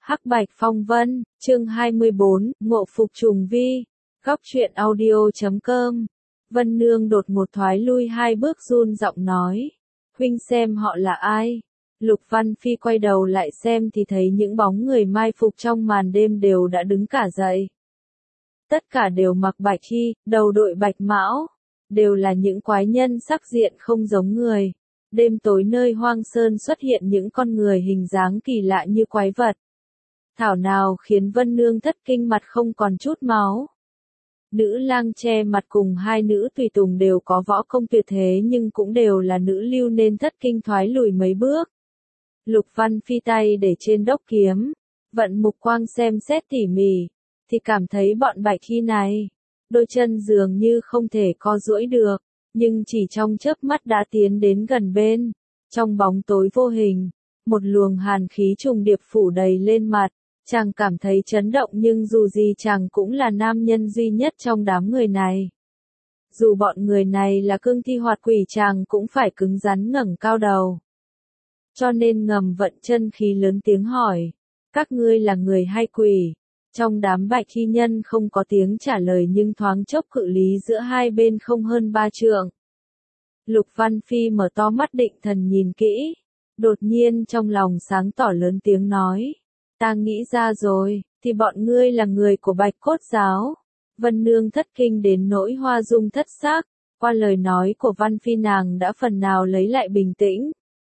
Hắc Bạch Phong Vân, chương 24, Ngộ Phục Trùng Vi, Góc truyện audio.com. Vân Nương đột ngột thoái lui 2 bước run giọng nói. Huynh xem họ là ai? Lục Văn Phi quay đầu lại xem thì thấy những bóng người mai phục trong màn đêm đều đã đứng cả dậy. Tất cả đều mặc bạch y, đầu đội bạch mão. Đều là những quái nhân sắc diện không giống người. Đêm tối nơi hoang sơn xuất hiện những con người hình dáng kỳ lạ như quái vật. Thảo nào khiến Vân Nương thất kinh, mặt không còn chút máu. Nữ lang che mặt cùng 2 nữ tùy tùng đều có võ công tuyệt thế nhưng cũng đều là nữ lưu nên thất kinh thoái lùi mấy bước. Lục Văn Phi tay để trên đốc kiếm, vận mục quang xem xét tỉ mỉ, thì cảm thấy bọn bạch y này, đôi chân dường như không thể co duỗi được, nhưng chỉ trong chớp mắt đã tiến đến gần bên. Trong bóng tối vô hình, một luồng hàn khí trùng điệp phủ đầy lên mặt. Chàng cảm thấy chấn động nhưng dù gì chàng cũng là nam nhân duy nhất trong đám người này. Dù bọn người này là cương thi hoạt quỷ chàng cũng phải cứng rắn ngẩng cao đầu. Cho nên ngầm vận chân khí lớn tiếng hỏi, các ngươi là người hay quỷ? Trong đám bạch y nhân không có tiếng trả lời nhưng thoáng chốc cự lý giữa hai bên không hơn 3 trượng. Lục Văn Phi mở to mắt định thần nhìn kỹ, đột nhiên trong lòng sáng tỏ lớn tiếng nói. Ta nghĩ ra rồi, thì bọn ngươi là người của Bạch Cốt giáo. Vân Nương thất kinh đến nỗi hoa dung thất sắc, qua lời nói của Văn Phi nàng đã phần nào lấy lại bình tĩnh.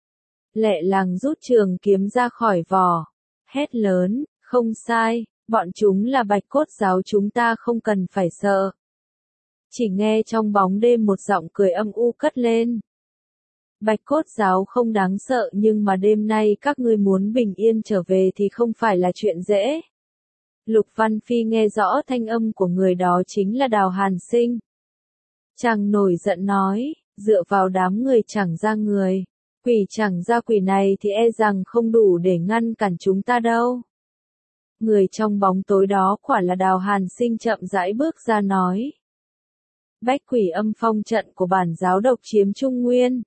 Lẹ làng rút trường kiếm ra khỏi vỏ, hét lớn, không sai, bọn chúng là Bạch Cốt giáo, chúng ta không cần phải sợ. Chỉ nghe trong bóng đêm một giọng cười âm u cất lên. Bạch Cốt giáo không đáng sợ nhưng mà đêm nay các ngươi muốn bình yên trở về thì không phải là chuyện dễ. Lục Văn Phi nghe rõ thanh âm của người đó chính là Đào Hàn Sinh. Chàng nổi giận nói, dựa vào đám người chẳng ra người, quỷ chẳng ra quỷ này thì e rằng không đủ để ngăn cản chúng ta đâu. Người trong bóng tối đó quả là Đào Hàn Sinh chậm rãi bước ra nói. Bách quỷ âm phong trận của bản giáo độc chiếm Trung Nguyên.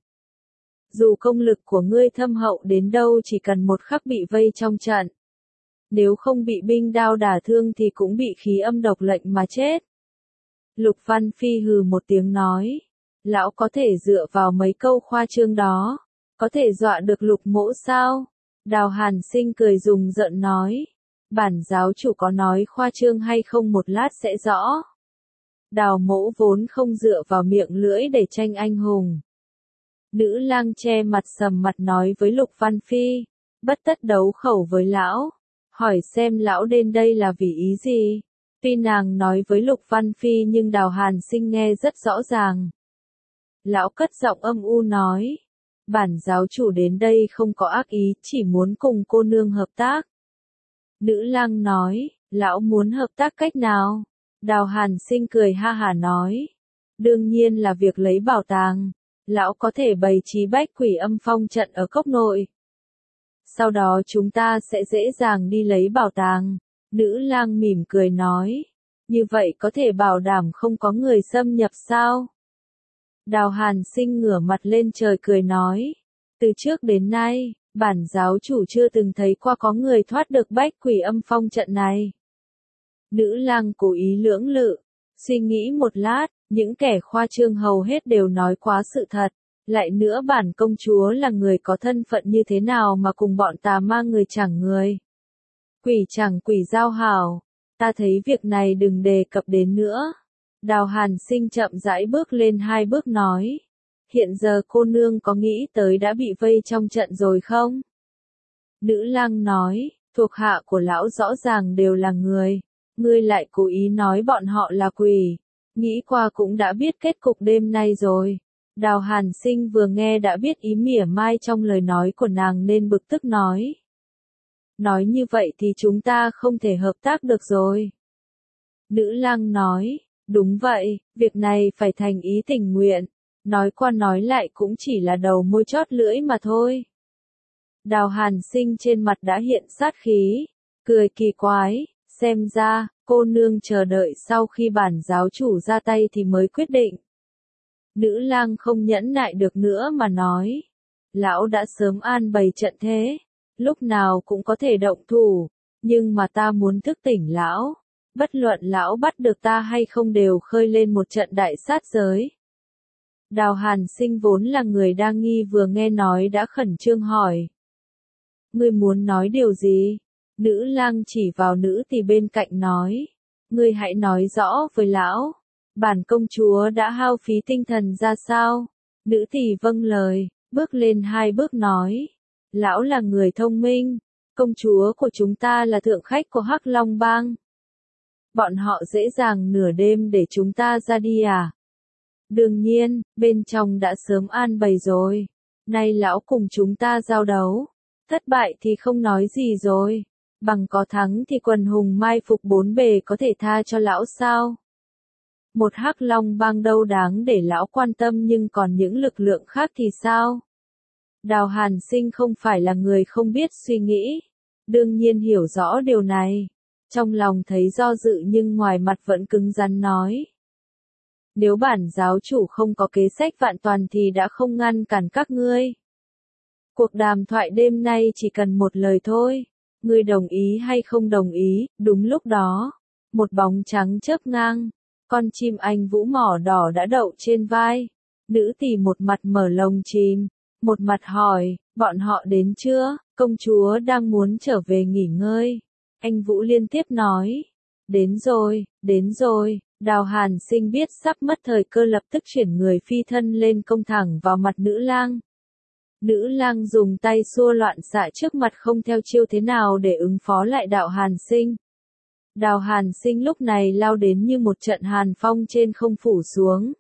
Dù công lực của ngươi thâm hậu đến đâu chỉ cần một khắc bị vây trong trận. Nếu không bị binh đao đả thương thì cũng bị khí âm độc lệnh mà chết. Lục Văn Phi hừ một tiếng nói. Lão có thể dựa vào mấy câu khoa trương đó. Có thể dọa được Lục mỗ sao? Đào Hàn Sinh cười rùng rợn nói. Bản giáo chủ có nói khoa trương hay không một lát sẽ rõ. Đào mỗ vốn không dựa vào miệng lưỡi để tranh anh hùng. Nữ lang che mặt sầm mặt nói với Lục Văn Phi, bất tất đấu khẩu với lão, hỏi xem lão đến đây là vì ý gì. Tuy nàng nói với Lục Văn Phi nhưng Đào Hàn Sinh nghe rất rõ ràng. Lão cất giọng âm u nói, bản giáo chủ đến đây không có ác ý, chỉ muốn cùng cô nương hợp tác. Nữ lang nói, lão muốn hợp tác cách nào? Đào Hàn Sinh cười ha hả nói, đương nhiên là việc lấy bảo tàng. Lão có thể bày trí bách quỷ âm phong trận ở cốc nội. Sau đó chúng ta sẽ dễ dàng đi lấy bảo tàng. Nữ lang mỉm cười nói. Như vậy có thể bảo đảm không có người xâm nhập sao? Đào Hàn Sinh ngửa mặt lên trời cười nói. Từ trước đến nay, bản giáo chủ chưa từng thấy qua có người thoát được bách quỷ âm phong trận này. Nữ lang cố ý lưỡng lự, suy nghĩ một lát. Những kẻ khoa trương hầu hết đều nói quá sự thật. Lại nữa bản công chúa là người có thân phận như thế nào mà cùng bọn tà ma người chẳng người. Quỷ chẳng quỷ giao hảo. Ta thấy việc này đừng đề cập đến nữa. Đào Hàn Sinh chậm rãi bước lên 2 bước nói. Hiện giờ cô nương có nghĩ tới đã bị vây trong trận rồi không? Nữ lang nói, thuộc hạ của lão rõ ràng đều là người. Ngươi lại cố ý nói bọn họ là quỷ. Nghĩ qua cũng đã biết kết cục đêm nay rồi. Đào Hàn Sinh vừa nghe đã biết ý mỉa mai trong lời nói của nàng nên bực tức nói. Nói như vậy thì chúng ta không thể hợp tác được rồi. Nữ lang nói, đúng vậy, việc này phải thành ý tình nguyện. Nói qua nói lại cũng chỉ là đầu môi chót lưỡi mà thôi. Đào Hàn Sinh trên mặt đã hiện sát khí, cười kỳ quái, xem ra. Cô nương chờ đợi sau khi bản giáo chủ ra tay thì mới quyết định. Nữ lang không nhẫn nại được nữa mà nói. Lão đã sớm an bày trận thế. Lúc nào cũng có thể động thủ. Nhưng mà ta muốn thức tỉnh lão. Bất luận lão bắt được ta hay không đều khơi lên một trận đại sát giới. Đào Hàn Sinh vốn là người đa nghi vừa nghe nói đã khẩn trương hỏi. Ngươi muốn nói điều gì? Nữ lang chỉ vào nữ tỳ bên cạnh nói. Ngươi hãy nói rõ với lão. Bản công chúa đã hao phí tinh thần ra sao? Nữ tỳ vâng lời, bước lên 2 bước nói. Lão là người thông minh. Công chúa của chúng ta là thượng khách của Hắc Long Bang. Bọn họ dễ dàng nửa đêm để chúng ta ra đi à? Đương nhiên, bên trong đã sớm an bày rồi. Nay lão cùng chúng ta giao đấu. Thất bại thì không nói gì rồi. Bằng có thắng thì quần hùng mai phục 4 bề có thể tha cho lão sao? Một Hắc Long Bang đâu đáng để lão quan tâm, nhưng còn những lực lượng khác thì sao? Đào Hàn Sinh không phải là người không biết suy nghĩ. Đương nhiên hiểu rõ điều này. Trong lòng thấy do dự nhưng ngoài mặt vẫn cứng rắn nói. Nếu bản giáo chủ không có kế sách vạn toàn thì đã không ngăn cản các ngươi. Cuộc đàm thoại đêm nay chỉ cần một lời thôi. Ngươi đồng ý hay không đồng ý? Đúng lúc đó, một bóng trắng chớp ngang. Con chim anh vũ mỏ đỏ đã đậu trên vai. Nữ tỳ một mặt mở lồng chim, một mặt hỏi, bọn họ đến chưa? Công chúa đang muốn trở về nghỉ ngơi. Anh Vũ liên tiếp nói, đến rồi, đến rồi. Đào Hàn Sinh biết sắp mất thời cơ, lập tức chuyển người phi thân lên công thẳng vào mặt nữ lang. Nữ lang dùng tay xua loạn xạ trước mặt, không theo chiêu thế nào để ứng phó lại Đào Hàn Sinh. Đào Hàn Sinh lúc này lao đến như một trận hàn phong trên không phủ xuống.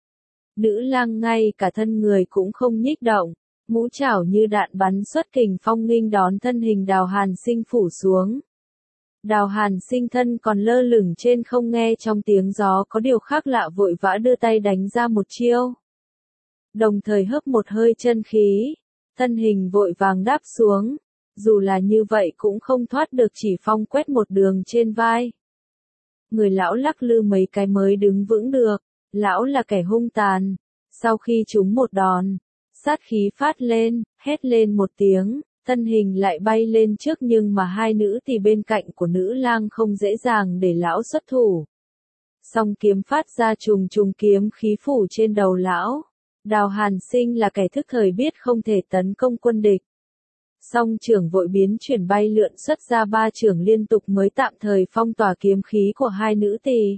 Nữ lang ngay cả thân người cũng không nhích động, mũ chảo như đạn bắn xuất kình phong nghênh đón thân hình Đào Hàn Sinh phủ xuống. Đào Hàn Sinh thân còn lơ lửng trên không, nghe trong tiếng gió có điều khác lạ, vội vã đưa tay đánh ra một chiêu. Đồng thời hớp một hơi chân khí, thân hình vội vàng đáp xuống. Dù là như vậy cũng không thoát được chỉ phong quét một đường trên vai. Người lão lắc lư mấy cái mới đứng vững được. Lão là kẻ hung tàn. Sau khi trúng một đòn, sát khí phát lên, hét lên một tiếng, thân hình lại bay lên trước, nhưng mà 2 nữ tỳ bên cạnh của nữ lang không dễ dàng để lão xuất thủ. Song kiếm phát ra trùng trùng kiếm khí phủ trên đầu lão. Đào Hàn Sinh là kẻ thức thời, biết không thể tấn công quân địch. Song trưởng vội biến chuyển bay lượn xuất ra 3 trưởng liên tục mới tạm thời phong tỏa kiếm khí của 2 nữ tỳ.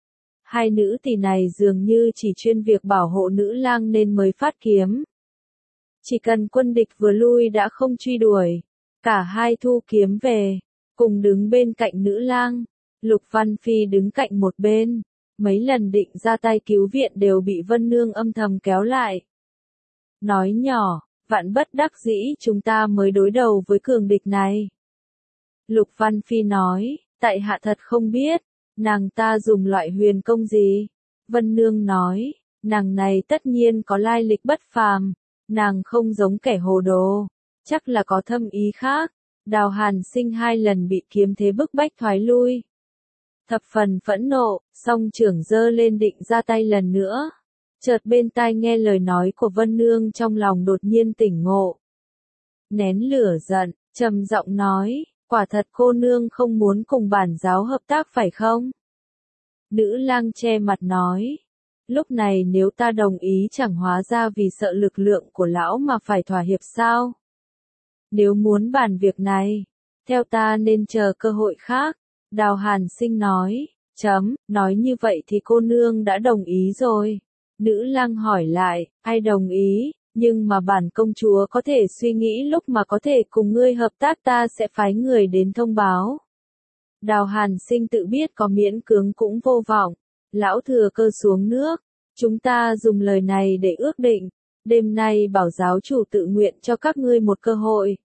2 nữ tỳ này dường như chỉ chuyên việc bảo hộ nữ lang nên mới phát kiếm. Chỉ cần quân địch vừa lui đã không truy đuổi. Cả hai thu kiếm về, cùng đứng bên cạnh nữ lang. Lục Văn Phi đứng cạnh một bên. Mấy lần định ra tay cứu viện đều bị Vân Nương âm thầm kéo lại. Nói nhỏ, vạn bất đắc dĩ chúng ta mới đối đầu với cường địch này. Lục Văn Phi nói, tại hạ thật không biết, nàng ta dùng loại huyền công gì? Vân Nương nói, nàng này tất nhiên có lai lịch bất phàm, nàng không giống kẻ hồ đồ, chắc là có thâm ý khác. Đào Hàn Sinh 2 lần bị kiếm thế bức bách thoái lui. Thập phần phẫn nộ, song trưởng giơ lên định ra tay lần nữa. Chợt bên tai nghe lời nói của Vân Nương, trong lòng đột nhiên tỉnh ngộ. Nén lửa giận, trầm giọng nói, quả thật cô nương không muốn cùng bản giáo hợp tác phải không? Nữ lang che mặt nói, lúc này nếu ta đồng ý chẳng hóa ra vì sợ lực lượng của lão mà phải thỏa hiệp sao? Nếu muốn bàn việc này, theo ta nên chờ cơ hội khác. Đào Hàn Sinh nói, nói như vậy thì cô nương đã đồng ý rồi. Nữ lang hỏi lại, ai đồng ý, nhưng mà bản công chúa có thể suy nghĩ lúc mà có thể cùng ngươi hợp tác, ta sẽ phái người đến thông báo. Đào Hàn Sinh tự biết có miễn cưỡng cũng vô vọng. Lão thừa cơ xuống nước, chúng ta dùng lời này để ước định, đêm nay bảo giáo chủ tự nguyện cho các ngươi một cơ hội.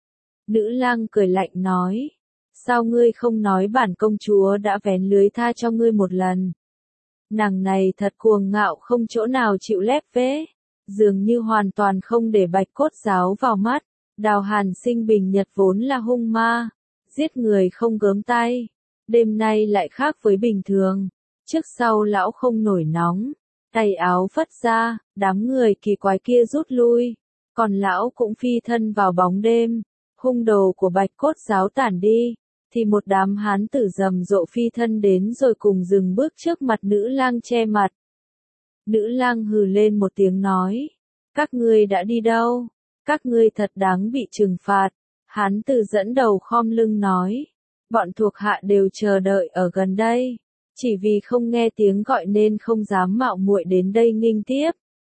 Nữ lang cười lạnh nói, sao ngươi không nói bản công chúa đã vén lưới tha cho ngươi một lần? Nàng này thật cuồng ngạo không chỗ nào chịu lép vế, dường như hoàn toàn không để Bạch Cốt giáo vào mắt. Đào Hàn Sinh bình nhật vốn là hung ma, giết người không gớm tay, đêm nay lại khác với bình thường. Trước sau lão không nổi nóng, tay áo phất ra, đám người kỳ quái kia rút lui, còn lão cũng phi thân vào bóng đêm. Hung đồ của Bạch Cốt giáo tản đi, thì một đám hán tử rầm rộ phi thân đến rồi cùng dừng bước trước mặt nữ lang che mặt. Nữ lang hừ lên một tiếng nói, các ngươi đã đi đâu? Các ngươi thật đáng bị trừng phạt. Hán tử dẫn đầu khom lưng nói, bọn thuộc hạ đều chờ đợi ở gần đây, chỉ vì không nghe tiếng gọi nên không dám mạo muội đến đây nghênh tiếp.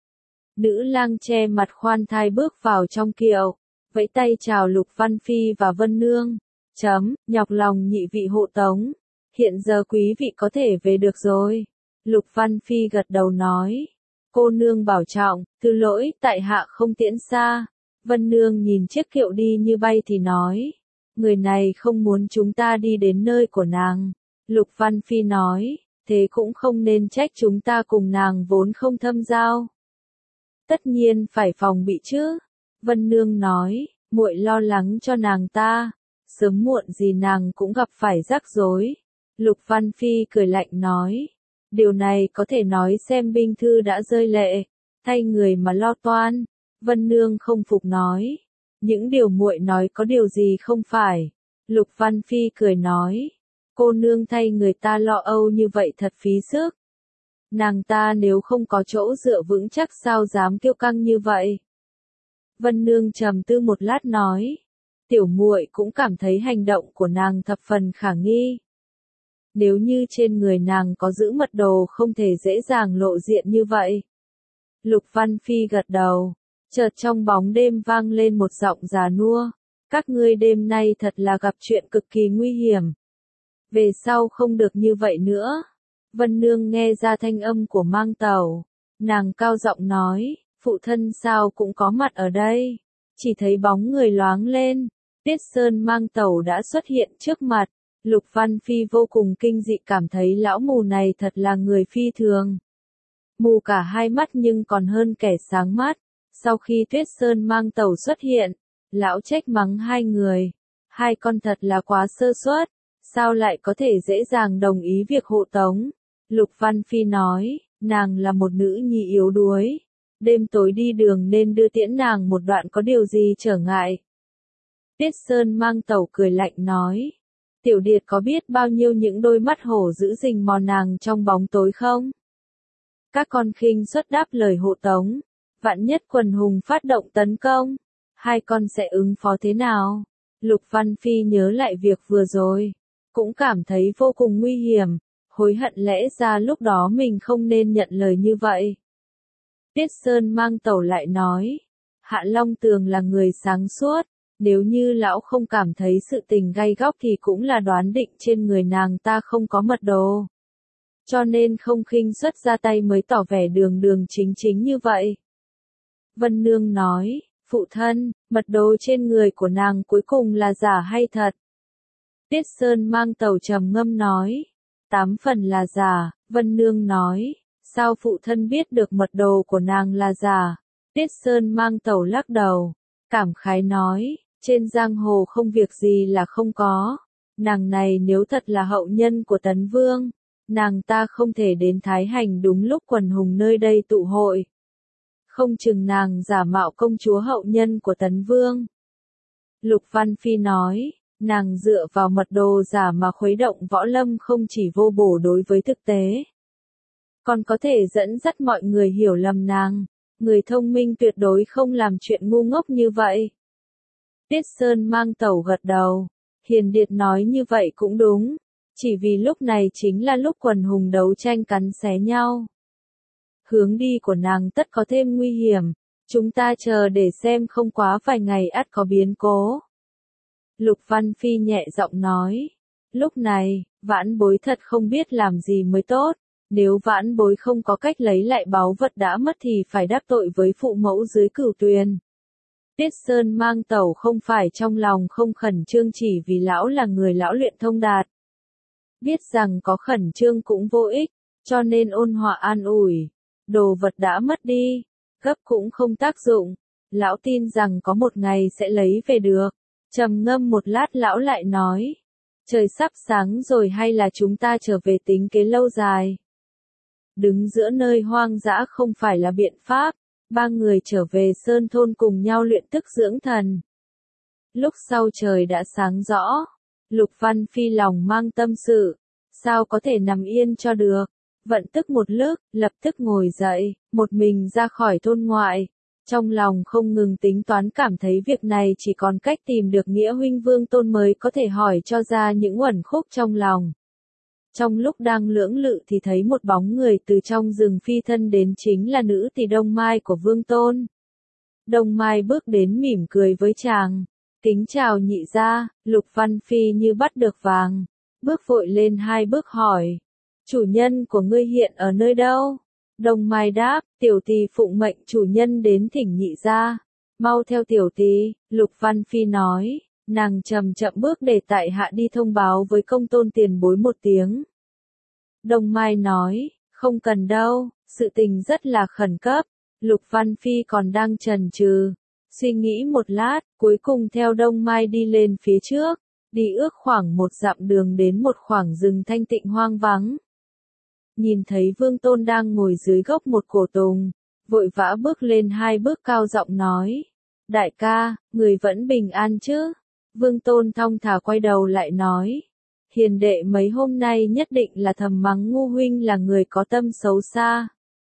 Nữ lang che mặt khoan thai bước vào trong kiệu, vẫy tay chào Lục Văn Phi và Vân Nương. Nhọc lòng nhị vị hộ tống, hiện giờ quý vị có thể về được rồi. Lục Văn Phi gật đầu nói, cô nương bảo trọng, thứ lỗi tại hạ không tiễn xa. Vân Nương nhìn chiếc kiệu đi như bay thì nói, người này không muốn chúng ta đi đến nơi của nàng. Lục Văn Phi nói, thế cũng không nên trách chúng ta cùng nàng vốn không thâm giao. Tất nhiên phải phòng bị chứ. Vân Nương nói, muội lo lắng cho nàng ta, sớm muộn gì nàng cũng gặp phải rắc rối. Lục Văn Phi cười lạnh nói, điều này có thể nói xem binh thư đã rơi lệ, thay người mà lo toan. Vân Nương không phục nói, những điều muội nói có điều gì không phải. Lục Văn Phi cười nói, cô nương thay người ta lo âu như vậy thật phí sức. Nàng ta nếu không có chỗ dựa vững chắc sao dám kiêu căng như vậy. Vân Nương trầm tư một lát nói, tiểu muội cũng cảm thấy hành động của nàng thập phần khả nghi. Nếu như trên người nàng có giữ mật đồ không thể dễ dàng lộ diện như vậy. Lục Văn Phi gật đầu, chợt trong bóng đêm vang lên một giọng già nua, các ngươi đêm nay thật là gặp chuyện cực kỳ nguy hiểm. Về sau không được như vậy nữa. Vân Nương nghe ra thanh âm của Mang Tẩu, nàng cao giọng nói, phụ thân sao cũng có mặt ở đây. Chỉ thấy bóng người loáng lên, Tiết Sơn Mang Tẩu đã xuất hiện trước mặt. Lục Văn Phi vô cùng kinh dị cảm thấy lão mù này thật là người phi thường. Mù cả hai mắt nhưng còn hơn kẻ sáng mắt. Sau khi Tuyết Sơn Mang Tẩu xuất hiện, lão trách mắng hai người. Hai con thật là quá sơ suất, sao lại có thể dễ dàng đồng ý việc hộ tống. Lục Văn Phi nói, nàng là một nữ nhi yếu đuối. Đêm tối đi đường nên đưa tiễn nàng một đoạn có điều gì trở ngại. Tiết Sơn Mang Tẩu cười lạnh nói, Tiểu Điệt có biết bao nhiêu những đôi mắt hổ giữ rình mò nàng trong bóng tối không? Các con khinh suất đáp lời hộ tống, vạn nhất quần hùng phát động tấn công, hai con sẽ ứng phó thế nào? Lục Văn Phi nhớ lại việc vừa rồi, cũng cảm thấy vô cùng nguy hiểm, hối hận lẽ ra lúc đó mình không nên nhận lời như vậy. Tiết Sơn Mang Tẩu lại nói, Hạ Long Tường là người sáng suốt, nếu như lão không cảm thấy sự tình gay góc thì cũng là đoán định trên người nàng ta không có mật đồ. Cho nên không khinh suất ra tay mới tỏ vẻ đường đường chính chính như vậy. Vân Nương nói, phụ thân, mật đồ trên người của nàng cuối cùng là giả hay thật? Tiết Sơn Mang Tẩu trầm ngâm nói, 8 phần là giả. Vân Nương nói, sao phụ thân biết được mật đồ của nàng là giả? Tiết Sơn Mang Tẩu lắc đầu, cảm khái nói, trên giang hồ không việc gì là không có. Nàng này nếu thật là hậu nhân của Tấn Vương, nàng ta không thể đến Thái Hành đúng lúc quần hùng nơi đây tụ hội. Không chừng nàng giả mạo công chúa hậu nhân của Tấn Vương. Lục Văn Phi nói, nàng dựa vào mật đồ giả mà khuấy động võ lâm không chỉ vô bổ đối với thực tế, còn có thể dẫn dắt mọi người hiểu lầm nàng. Người thông minh tuyệt đối không làm chuyện ngu ngốc như vậy. Tiết Sơn Mang Tẩu gật đầu, Hiền Điệt nói như vậy cũng đúng, chỉ vì lúc này chính là lúc quần hùng đấu tranh cắn xé nhau. Hướng đi của nàng tất có thêm nguy hiểm, chúng ta chờ để xem không quá vài ngày ắt có biến cố. Lục Văn Phi nhẹ giọng nói, lúc này, vãn bối thật không biết làm gì mới tốt. Nếu vãn bối không có cách lấy lại báu vật đã mất thì phải đắc tội với phụ mẫu dưới Cửu Tuyền. Tiết Sơn Mang Tẩu không phải trong lòng không khẩn trương chỉ vì lão là người lão luyện thông đạt. Biết rằng có khẩn trương cũng vô ích, cho nên ôn hòa an ủi. Đồ vật đã mất đi, gấp cũng không tác dụng. Lão tin rằng có một ngày sẽ lấy về được. Trầm ngâm một lát lão lại nói, trời sắp sáng rồi hay là chúng ta trở về tính kế lâu dài. Đứng giữa nơi hoang dã không phải là biện pháp, ba người trở về sơn thôn cùng nhau luyện tức dưỡng thần. Lúc sau trời đã sáng rõ, Lục Văn Phi lòng mang tâm sự, sao có thể nằm yên cho được. Vận tức một lúc, lập tức ngồi dậy, một mình ra khỏi thôn ngoại. Trong lòng không ngừng tính toán, cảm thấy việc này chỉ còn cách tìm được Nghĩa huynh Vương Tôn mới có thể hỏi cho ra những uẩn khúc trong lòng. Trong lúc đang lưỡng lự thì thấy một bóng người từ trong rừng phi thân đến, chính là nữ tỳ Đông Mai của Vương Tôn. Đông Mai bước đến mỉm cười với chàng. Kính chào nhị gia. Lục Văn Phi như bắt được vàng. Bước vội lên 2 bước hỏi. Chủ nhân của ngươi hiện ở nơi đâu? Đông Mai đáp, tiểu tỳ phụng mệnh chủ nhân đến thỉnh nhị gia. Mau theo tiểu tỳ. Lục Văn Phi nói, nàng chậm chậm bước để tại hạ đi thông báo với công tôn tiền bối một tiếng. Đông Mai nói, không cần đâu, sự tình rất là khẩn cấp. Lục Văn Phi còn đang chần chừ, suy nghĩ một lát, cuối cùng theo Đông Mai đi lên phía trước, đi ước khoảng 1 dặm đường đến một khoảng rừng thanh tịnh hoang vắng. Nhìn thấy Vương Tôn đang ngồi dưới gốc một cổ tùng, vội vã bước lên 2 bước cao giọng nói, đại ca, người vẫn bình an chứ? Vương Tôn thong thả quay đầu lại nói, hiền đệ mấy hôm nay nhất định là thầm mắng Ngu huynh là người có tâm xấu xa.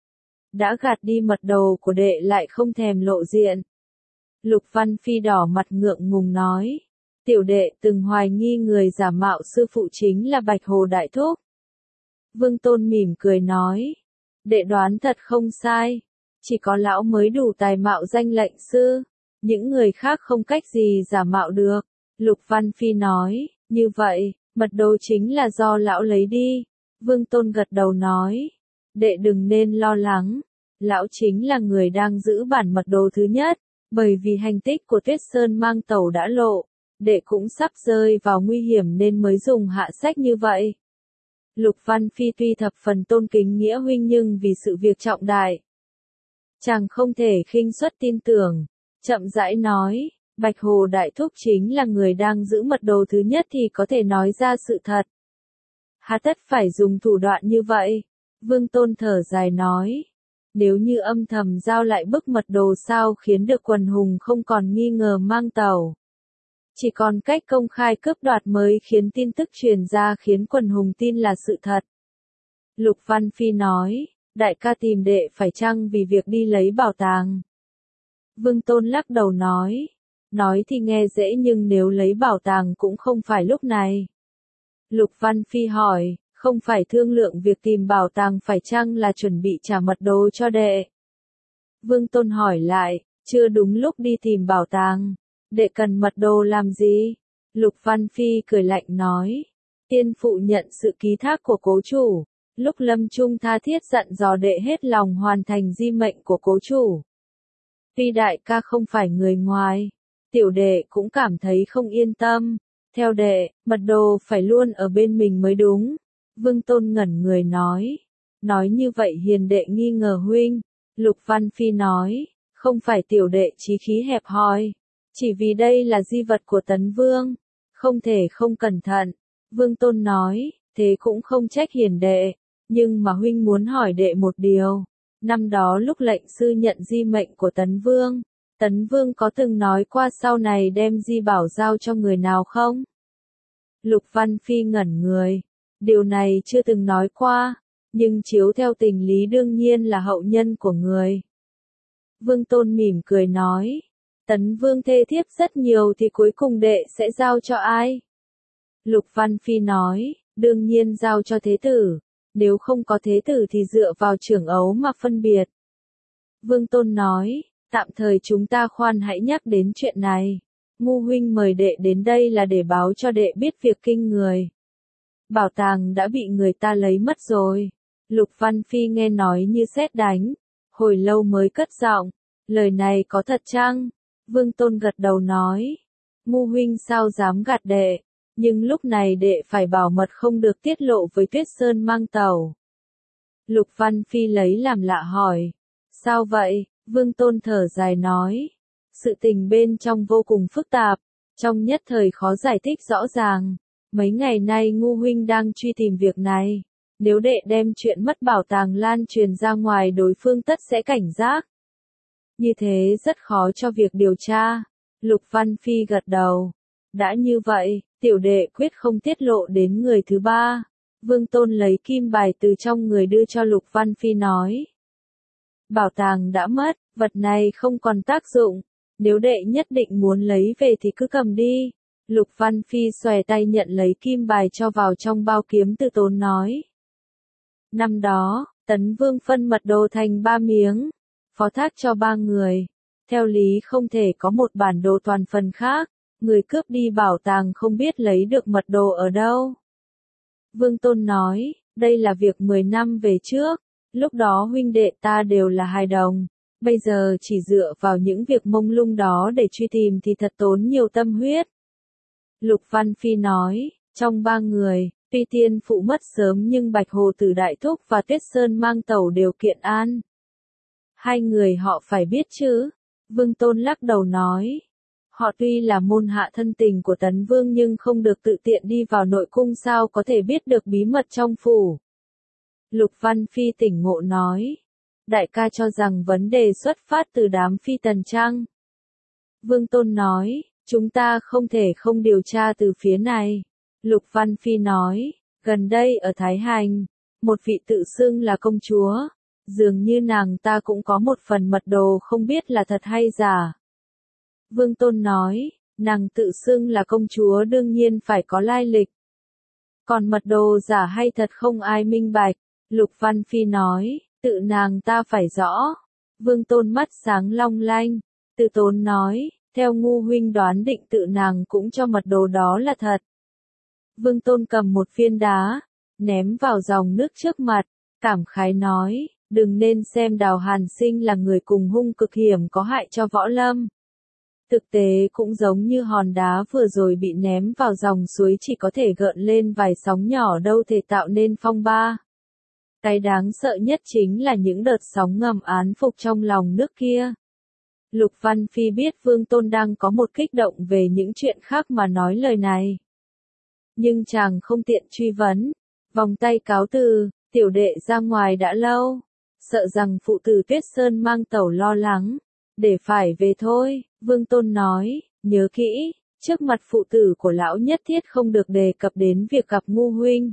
Đã gạt đi mật đồ của đệ lại không thèm lộ diện. Lục Văn Phi đỏ mặt ngượng ngùng nói, tiểu đệ từng hoài nghi người giả mạo sư phụ chính là Bạch Hồ Đại Thúc. Vương Tôn mỉm cười nói, đệ đoán thật không sai, chỉ có lão mới đủ tài mạo danh lệnh sư, những người khác không cách gì giả mạo được. Lục Văn Phi nói, như vậy, mật đồ chính là do lão lấy đi. Vương Tôn gật đầu nói, đệ đừng nên lo lắng, lão chính là người đang giữ bản mật đồ thứ nhất, bởi vì hành tích của Tuyết Sơn Mang Tẩu đã lộ, đệ cũng sắp rơi vào nguy hiểm nên mới dùng hạ sách như vậy. Lục Văn Phi tuy thập phần tôn kính Nghĩa huynh nhưng vì sự việc trọng đại, chàng không thể khinh suất tin tưởng, chậm rãi nói, Bạch Hồ Đại Thúc chính là người đang giữ mật đồ thứ nhất thì có thể nói ra sự thật. Hà tất phải dùng thủ đoạn như vậy? Vương Tôn thở dài nói, nếu như âm thầm giao lại bức mật đồ sao khiến được quần hùng không còn nghi ngờ Mang Tẩu. Chỉ còn cách công khai cướp đoạt mới khiến tin tức truyền ra khiến quần hùng tin là sự thật. Lục Văn Phi nói, đại ca tìm đệ phải chăng vì việc đi lấy bảo tàng? Vương Tôn lắc đầu nói thì nghe dễ nhưng nếu lấy bảo tàng cũng không phải lúc này. Lục Văn Phi hỏi, không phải thương lượng việc tìm bảo tàng phải chăng là chuẩn bị trả mật đồ cho đệ? Vương Tôn hỏi lại, chưa đúng lúc đi tìm bảo tàng, đệ cần mật đồ làm gì? Lục Văn Phi cười lạnh nói, tiên phụ nhận sự ký thác của cố chủ, lúc lâm chung tha thiết dặn dò đệ hết lòng hoàn thành di mệnh của cố chủ. Tuy đại ca không phải người ngoài, tiểu đệ cũng cảm thấy không yên tâm, theo đệ, mật đồ phải luôn ở bên mình mới đúng. Vương Tôn ngẩn người nói như vậy hiền đệ nghi ngờ huynh. Lục Văn Phi nói, không phải tiểu đệ chí khí hẹp hòi, chỉ vì đây là di vật của Tấn Vương, không thể không cẩn thận. Vương Tôn nói, thế cũng không trách hiền đệ, nhưng mà huynh muốn hỏi đệ một điều. Năm đó lúc lệnh sư nhận di mệnh của Tấn Vương có từng nói qua sau này đem di bảo giao cho người nào không? Lục Văn Phi ngẩn người, điều này chưa từng nói qua, nhưng chiếu theo tình lý đương nhiên là hậu nhân của người. Vương Tôn mỉm cười nói, Tấn Vương thê thiếp rất nhiều thì cuối cùng đệ sẽ giao cho ai? Lục Văn Phi nói, đương nhiên giao cho thế tử, nếu không có thế tử thì dựa vào trưởng ấu mà phân biệt. Vương Tôn nói, tạm thời chúng ta khoan hãy nhắc đến chuyện này. Ngu huynh mời đệ đến đây là để báo cho đệ biết việc kinh người. Bảo tàng đã bị người ta lấy mất rồi. Lục Văn Phi nghe nói như sét đánh, hồi lâu mới cất giọng, lời này có thật chăng? Vương Tôn gật đầu nói, Ngu huynh sao dám gạt đệ, nhưng lúc này đệ phải bảo mật không được tiết lộ với Tuyết Sơn Mang Tẩu. Lục Văn Phi lấy làm lạ hỏi, sao vậy? Vương Tôn thở dài nói, sự tình bên trong vô cùng phức tạp, trong nhất thời khó giải thích rõ ràng. Mấy ngày nay Ngu huynh đang truy tìm việc này, nếu đệ đem chuyện mất bảo tàng lan truyền ra ngoài đối phương tất sẽ cảnh giác. Như thế rất khó cho việc điều tra. Lục Văn Phi gật đầu, Đã như vậy, tiểu đệ quyết không tiết lộ đến người thứ ba. Vương Tôn lấy kim bài từ trong người đưa cho Lục Văn Phi nói. Bảo tàng đã mất, vật này không còn tác dụng. Nếu đệ nhất định muốn lấy về thì cứ cầm đi. Lục Văn Phi xòe tay nhận lấy kim bài cho vào trong bao kiếm Từ Tốn nói. Năm đó, Tấn Vương phân mật đồ thành 3 miếng, phó thác cho 3 người. Theo lý không thể có một bản đồ toàn phần khác, người cướp đi bảo tàng không biết lấy được mật đồ ở đâu. Vương Tôn nói, đây là việc 10 năm về trước, lúc đó huynh đệ ta đều là hài đồng, bây giờ chỉ dựa vào những việc mông lung đó để truy tìm thì thật tốn nhiều tâm huyết. Lục Văn Phi nói, trong 3 người, tuy tiên phụ mất sớm nhưng Bạch Hồ Tử Đại Thúc và Tuyết Sơn Mang Tẩu đều kiện an. 2 người họ phải biết chứ? Vương Tôn lắc đầu nói. Họ tuy là môn hạ thân tình của Tấn Vương nhưng không được tự tiện đi vào nội cung sao có thể biết được bí mật trong phủ. Lục Văn Phi tỉnh ngộ nói. Đại ca cho rằng vấn đề xuất phát từ đám phi tần chăng? Vương Tôn nói, chúng ta không thể không điều tra từ phía này. Lục Văn Phi nói, gần đây ở Thái Hành, một vị tự xưng là công chúa, dường như nàng ta cũng có một phần mật đồ không biết là thật hay giả. Vương Tôn nói, nàng tự xưng là công chúa đương nhiên phải có lai lịch. Còn mật đồ giả hay thật không ai minh bạch. Lục Văn Phi nói, tự nàng ta phải rõ. Vương Tôn mắt sáng long lanh. Từ Tốn nói, theo ngu huynh đoán định tự nàng cũng cho mật đồ đó là thật. Vương Tôn cầm một viên đá, ném vào dòng nước trước mặt, cảm khái nói, đừng nên xem Đào Hàn Sinh là người cùng hung cực hiểm có hại cho võ lâm. Thực tế cũng giống như hòn đá vừa rồi bị ném vào dòng suối chỉ có thể gợn lên vài sóng nhỏ đâu thể tạo nên phong ba. Cái đáng sợ nhất chính là những đợt sóng ngầm án phục trong lòng nước kia. Lục Văn Phi biết Vương Tôn đang có một kích động về những chuyện khác mà nói lời này. Nhưng chàng không tiện truy vấn. Vòng tay cáo từ, tiểu đệ ra ngoài đã lâu. Sợ rằng phụ tử Tuyết Sơn Mang Tẩu lo lắng. Để phải về thôi, Vương Tôn nói, nhớ kỹ, trước mặt phụ tử của lão nhất thiết không được đề cập đến việc gặp ngu huynh.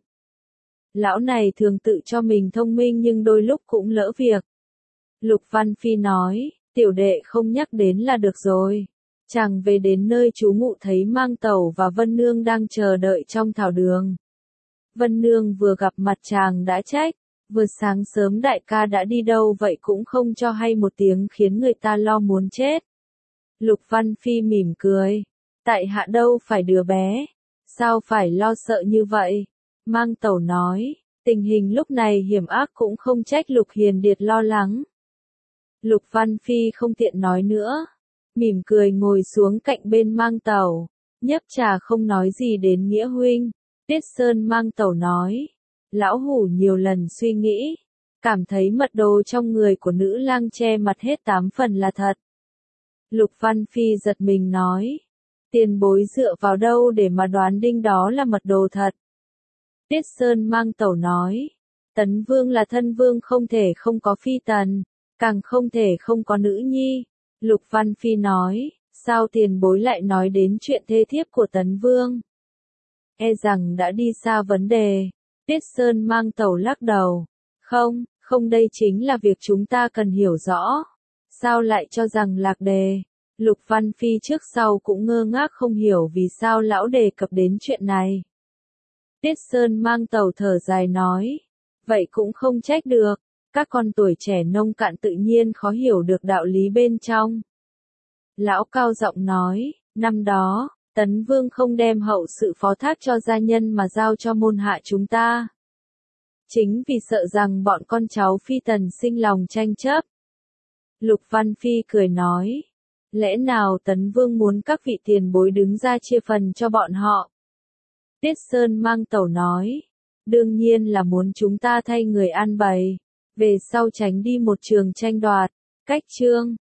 Lão này thường tự cho mình thông minh nhưng đôi lúc cũng lỡ việc. Lục Văn Phi nói, tiểu đệ không nhắc đến là được rồi. Chàng về đến nơi trú ngụ thấy Mang Tẩu và Vân Nương đang chờ đợi trong thảo đường. Vân Nương vừa gặp mặt chàng đã trách, vừa sáng sớm đại ca đã đi đâu vậy cũng không cho hay một tiếng khiến người ta lo muốn chết. Lục Văn Phi mỉm cười, tại hạ đâu phải đứa bé, sao phải lo sợ như vậy? Mang Tẩu nói, tình hình lúc này hiểm ác cũng không trách Lục Hiền Điệt lo lắng. Lục Văn Phi không tiện nói nữa, mỉm cười ngồi xuống cạnh bên Mang Tẩu, nhấp trà không nói gì đến Nghĩa huynh. Tuyết Sơn Mang Tẩu nói, lão hủ nhiều lần suy nghĩ, cảm thấy mật đồ trong người của nữ lang che mặt hết 8 phần là thật. Lục Văn Phi giật mình nói, tiền bối dựa vào đâu để mà đoán đinh đó là mật đồ thật. Tuyết Sơn Mang Tẩu nói, Tấn Vương là thân vương không thể không có phi tần, càng không thể không có nữ nhi. Lục Văn Phi nói, sao tiền bối lại nói đến chuyện thê thiếp của Tấn Vương? E rằng đã đi xa vấn đề. Tuyết Sơn Mang Tẩu lắc đầu. Không đây chính là việc chúng ta cần hiểu rõ. Sao lại cho rằng lạc đề? Lục Văn Phi trước sau cũng ngơ ngác không hiểu vì sao lão đề cập đến chuyện này. Tuyết Sơn Mang Tẩu thở dài nói. Vậy cũng không trách được. Các con tuổi trẻ nông cạn tự nhiên khó hiểu được đạo lý bên trong. Lão cao giọng nói, năm đó, Tấn Vương không đem hậu sự phó thác cho gia nhân mà giao cho môn hạ chúng ta. Chính vì sợ rằng bọn con cháu phi tần sinh lòng tranh chấp. Lục Văn Phi cười nói, lẽ nào Tấn Vương muốn các vị tiền bối đứng ra chia phần cho bọn họ? Tuyết Sơn Mang Tẩu nói, đương nhiên là muốn chúng ta thay người an bày, về sau tránh đi một trường tranh đoạt. Cách chương